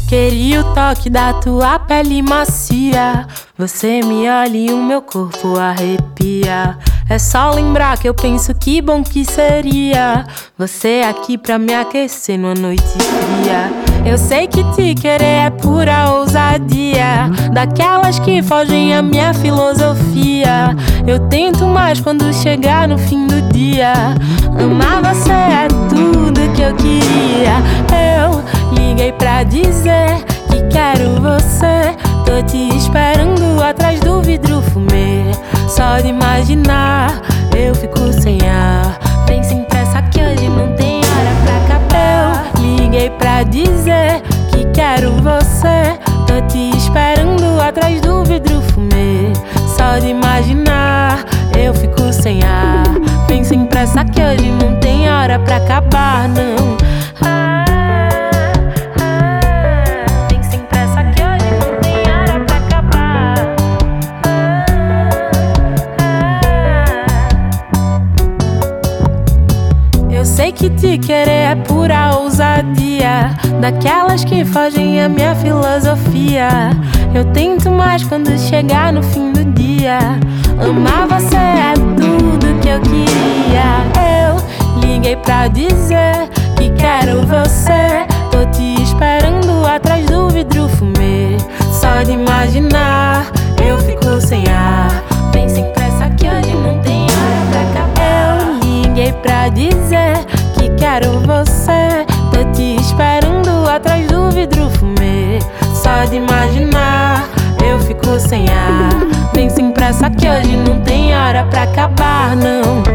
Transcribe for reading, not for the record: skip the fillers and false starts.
Queria o toque da tua pele macia. Você me olha e o meu corpo arrepia. É só lembrar que eu penso que bom que seria você aqui pra me aquecer numa noite fria. Eu sei que te querer é pura ousadia, daquelas que fogem à minha filosofia. Eu tento mais quando chegar no fim do dia. Amar você é tudo que eu queria. Eu liguei pra dizer que quero você. Tô te esperando atrás do vidro fumê. Só de imaginar eu fico sem ar. Vem sem pressa que hoje não tem hora pra acabar. Eu liguei pra dizer que quero você. Tô te esperando atrás do vidro fumê. Só de imaginar eu fico sem ar. Vem sem pressa que hoje não tem hora pra acabar, não. Vem sem pressa que hoje não tem hora pra acabar. Eu sei que te querer é pura ousadia, daquelas que fogem à minha filosofia. Eu tento mais quando chegar no fim do dia. Amar você é tudo que eu queria. Eu liguei pra dizer que quero você. Tô te esperando atrás do vidro fumê. Só de imaginar eu fico sem ar. Vem sem pressa que hoje não tem hora pra acabar. Eu liguei pra dizer que quero você. Tô te esperando atrás do vidro fumê. Só de imaginar eu fico sem ar. Vem sem pressa que hoje não tem hora pra acabar, não.